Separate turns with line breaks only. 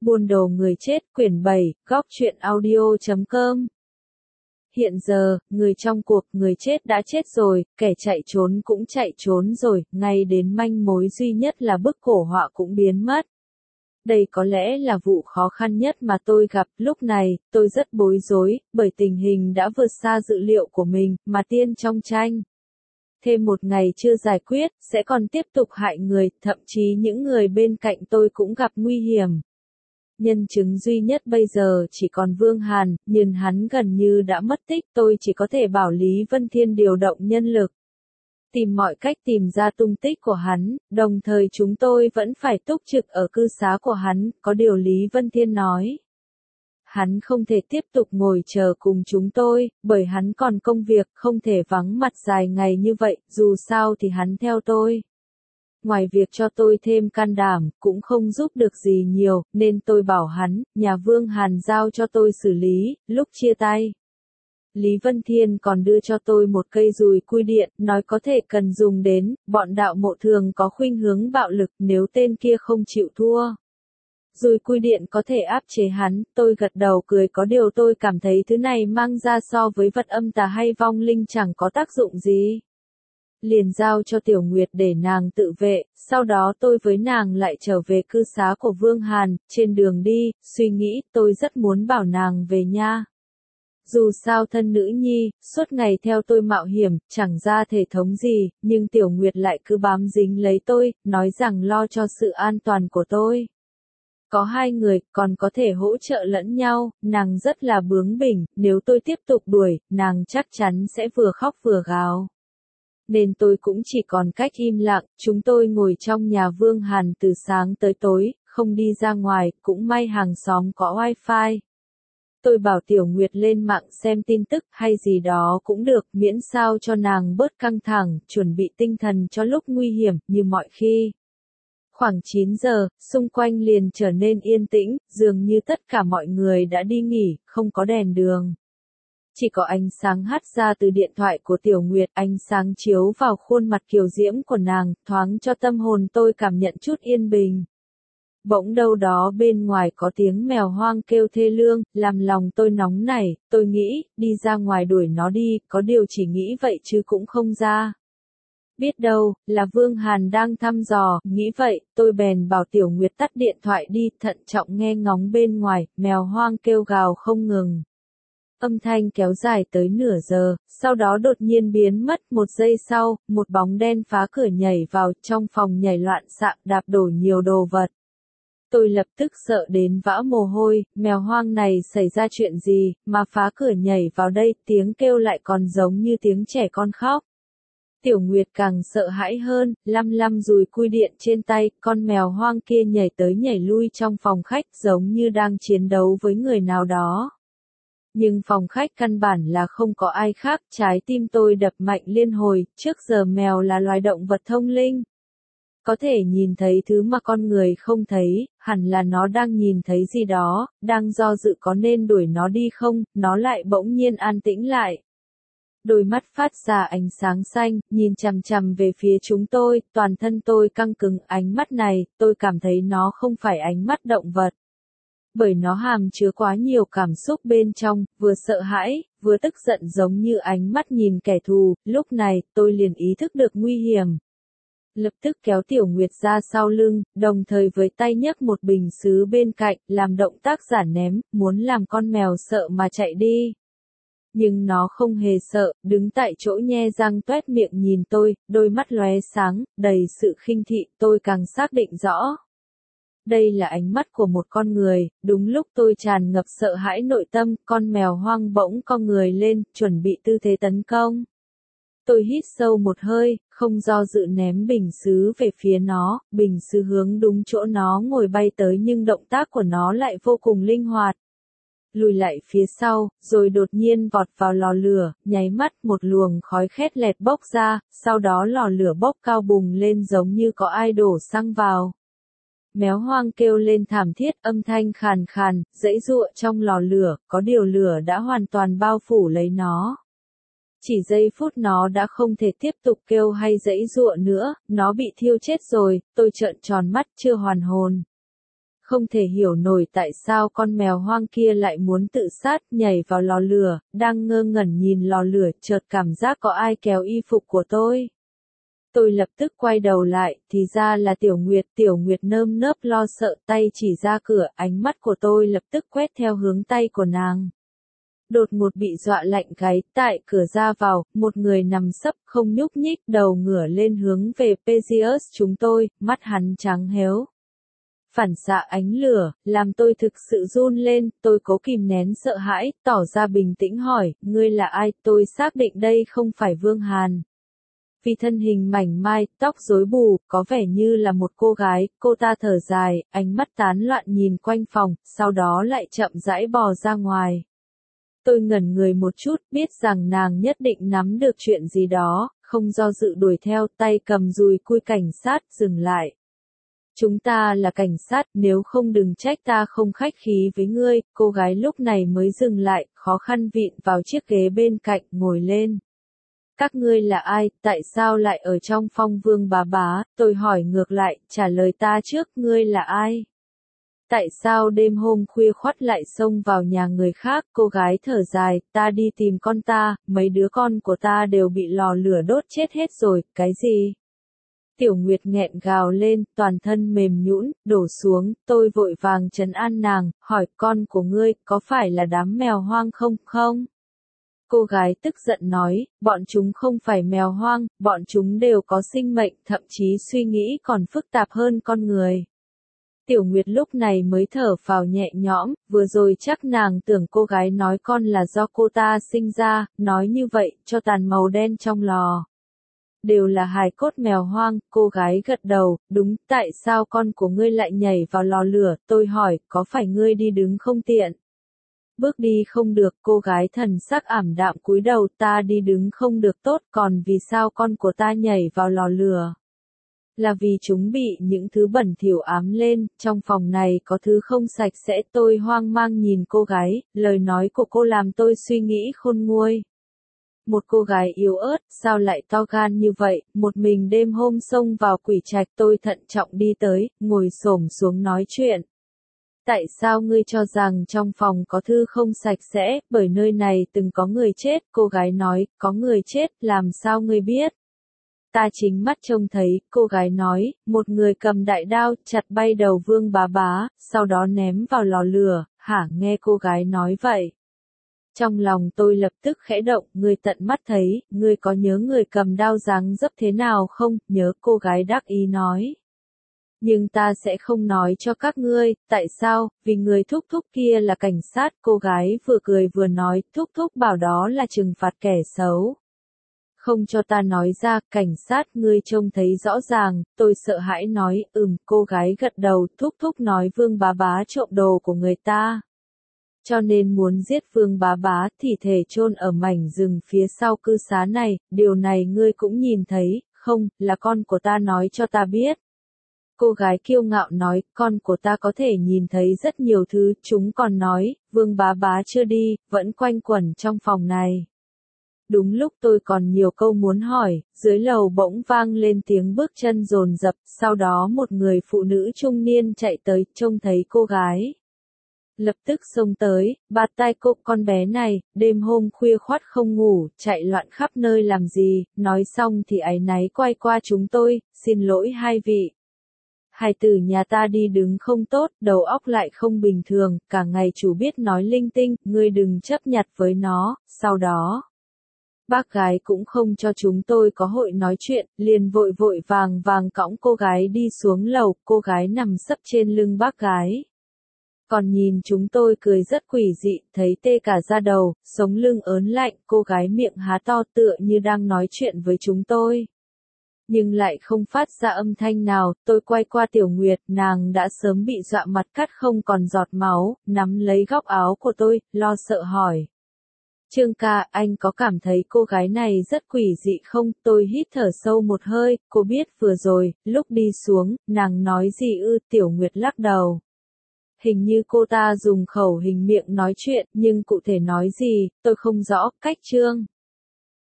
Buôn đồ người chết quyển 7, góc truyện audio.com. Hiện giờ, người trong cuộc người chết đã chết rồi, kẻ chạy trốn cũng chạy trốn rồi, ngay đến manh mối duy nhất là bức cổ họa cũng biến mất. Đây có lẽ là vụ khó khăn nhất mà tôi gặp, lúc này, tôi rất bối rối, bởi tình hình đã vượt xa dự liệu của mình, mà tiên trong tranh. Thêm một ngày chưa giải quyết, sẽ còn tiếp tục hại người, thậm chí những người bên cạnh tôi cũng gặp nguy hiểm. Nhân chứng duy nhất bây giờ chỉ còn Vương Hàn, nhưng hắn gần như đã mất tích, tôi chỉ có thể bảo Lý Vân Thiên điều động nhân lực. Tìm mọi cách tìm ra tung tích của hắn, đồng thời chúng tôi vẫn phải túc trực ở cư xá của hắn, có điều Lý Vân Thiên nói. Hắn không thể tiếp tục ngồi chờ cùng chúng tôi, bởi hắn còn công việc, không thể vắng mặt dài ngày như vậy, dù sao thì hắn theo tôi. Ngoài việc cho tôi thêm can đảm, cũng không giúp được gì nhiều, nên tôi bảo hắn, nhà Vương Hàn giao cho tôi xử lý, lúc chia tay. Lý Vân Thiên còn đưa cho tôi một cây dùi cui điện, nói có thể cần dùng đến, bọn đạo mộ thường có khuynh hướng bạo lực nếu tên kia không chịu thua. Dùi cui điện có thể áp chế hắn, tôi gật đầu cười có điều tôi cảm thấy thứ này mang ra so với vật âm tà hay vong linh chẳng có tác dụng gì. Liền giao cho Tiểu Nguyệt để nàng tự vệ, sau đó tôi với nàng lại trở về cư xá của Vương Hàn, trên đường đi, suy nghĩ tôi rất muốn bảo nàng về nha. Dù sao thân nữ nhi, suốt ngày theo tôi mạo hiểm, chẳng ra thể thống gì, nhưng Tiểu Nguyệt lại cứ bám dính lấy tôi, nói rằng lo cho sự an toàn của tôi. Có hai người, còn có thể hỗ trợ lẫn nhau, nàng rất là bướng bỉnh, nếu tôi tiếp tục đuổi, nàng chắc chắn sẽ vừa khóc vừa gào. Nên tôi cũng chỉ còn cách im lặng, chúng tôi ngồi trong nhà Vương Hàn từ sáng tới tối, không đi ra ngoài, cũng may hàng xóm có wifi. Tôi bảo Tiểu Nguyệt lên mạng xem tin tức hay gì đó cũng được, miễn sao cho nàng bớt căng thẳng, chuẩn bị tinh thần cho lúc nguy hiểm, như mọi khi. Khoảng 9 giờ, xung quanh liền trở nên yên tĩnh, dường như tất cả mọi người đã đi nghỉ, không có đèn đường. Chỉ có ánh sáng hắt ra từ điện thoại của Tiểu Nguyệt, ánh sáng chiếu vào khuôn mặt kiều diễm của nàng, thoáng cho tâm hồn tôi cảm nhận chút yên bình. Bỗng đâu đó bên ngoài có tiếng mèo hoang kêu thê lương, làm lòng tôi nóng nảy, tôi nghĩ, đi ra ngoài đuổi nó đi, có điều chỉ nghĩ vậy chứ cũng không ra. Biết đâu, là Vương Hàn đang thăm dò, nghĩ vậy, tôi bèn bảo Tiểu Nguyệt tắt điện thoại đi, thận trọng nghe ngóng bên ngoài, mèo hoang kêu gào không ngừng. Âm thanh kéo dài tới nửa giờ, sau đó đột nhiên biến mất, một giây sau, một bóng đen phá cửa nhảy vào trong phòng nhảy loạn xạ, đạp đổ nhiều đồ vật. Tôi lập tức sợ đến vã mồ hôi, mèo hoang này xảy ra chuyện gì, mà phá cửa nhảy vào đây, tiếng kêu lại còn giống như tiếng trẻ con khóc. Tiểu Nguyệt càng sợ hãi hơn, lăm dùi cui điện trên tay, con mèo hoang kia nhảy tới nhảy lui trong phòng khách giống như đang chiến đấu với người nào đó. Nhưng phòng khách căn bản là không có ai khác, trái tim tôi đập mạnh liên hồi, trước giờ mèo là loài động vật thông linh. Có thể nhìn thấy thứ mà con người không thấy, hẳn là nó đang nhìn thấy gì đó, đang do dự có nên đuổi nó đi không, nó lại bỗng nhiên an tĩnh lại. Đôi mắt phát ra ánh sáng xanh, nhìn chằm chằm về phía chúng tôi, toàn thân tôi căng cứng, ánh mắt này, tôi cảm thấy nó không phải ánh mắt động vật. Bởi nó hàm chứa quá nhiều cảm xúc bên trong, vừa sợ hãi, vừa tức giận giống như ánh mắt nhìn kẻ thù, lúc này, tôi liền ý thức được nguy hiểm. Lập tức kéo Tiểu Nguyệt ra sau lưng, đồng thời với tay nhấc một bình sứ bên cạnh, làm động tác giả ném, muốn làm con mèo sợ mà chạy đi. Nhưng nó không hề sợ, đứng tại chỗ nhe răng toét miệng nhìn tôi, đôi mắt lóe sáng, đầy sự khinh thị, tôi càng xác định rõ. Đây là ánh mắt của một con người, đúng lúc tôi tràn ngập sợ hãi nội tâm, con mèo hoang bỗng co người lên, chuẩn bị tư thế tấn công. Tôi hít sâu một hơi, không do dự ném bình sứ về phía nó, bình sứ hướng đúng chỗ nó ngồi bay tới nhưng động tác của nó lại vô cùng linh hoạt. Lùi lại phía sau, rồi đột nhiên vọt vào lò lửa, nháy mắt một luồng khói khét lẹt bốc ra, sau đó lò lửa bốc cao bùng lên giống như có ai đổ xăng vào. Mèo hoang kêu lên thảm thiết, âm thanh khàn khàn, giãy giụa trong lò lửa, có điều lửa đã hoàn toàn bao phủ lấy nó. Chỉ giây phút nó đã không thể tiếp tục kêu hay giãy giụa nữa, nó bị thiêu chết rồi, tôi trợn tròn mắt chưa hoàn hồn. không thể hiểu nổi tại sao con mèo hoang kia lại muốn tự sát, nhảy vào lò lửa, đang ngơ ngẩn nhìn lò lửa, chợt cảm giác có ai kéo y phục của tôi. Tôi lập tức quay đầu lại, thì ra là Tiểu Nguyệt nơm nớp lo sợ, tay chỉ ra cửa, ánh mắt của tôi lập tức quét theo hướng tay của nàng. Đột ngột bị dọa lạnh gáy, tại cửa ra vào, một người nằm sấp không nhúc nhích, đầu ngửa lên hướng về Perseus chúng tôi, mắt hắn trắng héo. Phản xạ ánh lửa, làm tôi thực sự run lên, tôi cố kìm nén sợ hãi, tỏ ra bình tĩnh hỏi, ngươi là ai, tôi xác định đây không phải Vương Hàn. Vì thân hình mảnh mai, tóc rối bù, có vẻ như là một cô gái, cô ta thở dài, ánh mắt tán loạn nhìn quanh phòng, sau đó lại chậm rãi bò ra ngoài. Tôi ngẩn người một chút, biết rằng nàng nhất định nắm được chuyện gì đó, không do dự đuổi theo, tay cầm dùi cui cảnh sát, dừng lại. Chúng ta là cảnh sát, nếu không đừng trách ta không khách khí với ngươi, cô gái lúc này mới dừng lại, khó khăn vịn vào chiếc ghế bên cạnh, ngồi lên. Các ngươi là ai, tại sao lại ở trong phong Vương bá, tôi hỏi ngược lại, trả lời ta trước, ngươi là ai? Tại sao đêm hôm khuya khoắt lại xông vào nhà người khác, cô gái thở dài, ta đi tìm con ta, mấy đứa con của ta đều bị lò lửa đốt chết hết rồi, cái gì? Tiểu Nguyệt nghẹn gào lên, toàn thân mềm nhũn, đổ xuống, tôi vội vàng trấn an nàng, hỏi con của ngươi, có phải là đám mèo hoang không? Cô gái tức giận nói, bọn chúng không phải mèo hoang, bọn chúng đều có sinh mệnh, thậm chí suy nghĩ còn phức tạp hơn con người. Tiểu Nguyệt lúc này mới thở phào nhẹ nhõm, vừa rồi chắc nàng tưởng cô gái nói con là do cô ta sinh ra, nói như vậy, cho tàn màu đen trong lò. Đều là hài cốt mèo hoang, cô gái gật đầu, đúng, tại sao con của ngươi lại nhảy vào lò lửa, tôi hỏi, có phải ngươi đi đứng không tiện? Bước đi không được, cô gái thần sắc ảm đạm cúi đầu, ta đi đứng không được tốt, còn vì sao con của ta nhảy vào lò lửa? Là vì chúng bị những thứ bẩn thỉu ám lên, trong phòng này có thứ không sạch sẽ, tôi hoang mang nhìn cô gái, lời nói của cô làm tôi suy nghĩ khôn nguôi. Một cô gái yếu ớt, sao lại to gan như vậy, một mình đêm hôm xông vào quỷ trạch, tôi thận trọng đi tới, ngồi xổm xuống nói chuyện. Tại sao ngươi cho rằng trong phòng có thứ không sạch sẽ, bởi nơi này từng có người chết, cô gái nói, có người chết, làm sao ngươi biết? Ta chính mắt trông thấy, cô gái nói, một người cầm đại đao, chặt bay đầu Vương bá, sau đó ném vào lò lửa, hả nghe cô gái nói vậy. Trong lòng tôi lập tức khẽ động, ngươi tận mắt thấy, ngươi có nhớ người cầm đao dáng dấp thế nào không, nhớ cô gái đắc ý nói. Nhưng ta sẽ không nói cho các ngươi, tại sao, vì người thúc thúc kia là cảnh sát, cô gái vừa cười vừa nói, thúc thúc bảo đó là trừng phạt kẻ xấu. Không cho ta nói ra, cảnh sát ngươi trông thấy rõ ràng, tôi sợ hãi nói, cô gái gật đầu, thúc thúc nói Vương bá trộm đồ của người ta. Cho nên muốn giết Vương bá, thì thể chôn ở mảnh rừng phía sau cư xá này, điều này ngươi cũng nhìn thấy, không, là con của ta nói cho ta biết. Cô gái kiêu ngạo nói, con của ta có thể nhìn thấy rất nhiều thứ, chúng còn nói, Vương bá chưa đi, vẫn quanh quẩn trong phòng này. Đúng lúc tôi còn nhiều câu muốn hỏi, dưới lầu bỗng vang lên tiếng bước chân dồn dập, sau đó một người phụ nữ trung niên chạy tới, trông thấy cô gái. Lập tức xông tới, bạt tai cô, con bé này, đêm hôm khuya khoắt không ngủ, chạy loạn khắp nơi làm gì, nói xong thì áy náy quay qua chúng tôi, xin lỗi hai vị. Hài tử nhà ta đi đứng không tốt, đầu óc lại không bình thường, cả ngày chủ biết nói linh tinh, ngươi đừng chấp nhặt với nó, sau đó. Bác gái cũng không cho chúng tôi có hội nói chuyện, liền vội vàng cõng cô gái đi xuống lầu, cô gái nằm sấp trên lưng bác gái. Còn nhìn chúng tôi cười rất quỷ dị, thấy tê cả da đầu, sống lưng ớn lạnh, cô gái miệng há to tựa như đang nói chuyện với chúng tôi. Nhưng lại không phát ra âm thanh nào, tôi quay qua Tiểu Nguyệt, nàng đã sớm bị dọa mặt cắt không còn giọt máu, nắm lấy góc áo của tôi, lo sợ hỏi. Trương ca, anh có cảm thấy cô gái này rất quỷ dị không? Tôi hít thở sâu một hơi, cô biết vừa rồi, lúc đi xuống, nàng nói gì ư? Tiểu Nguyệt lắc đầu. Hình như cô ta dùng khẩu hình miệng nói chuyện, nhưng cụ thể nói gì, tôi không rõ, cách Trương.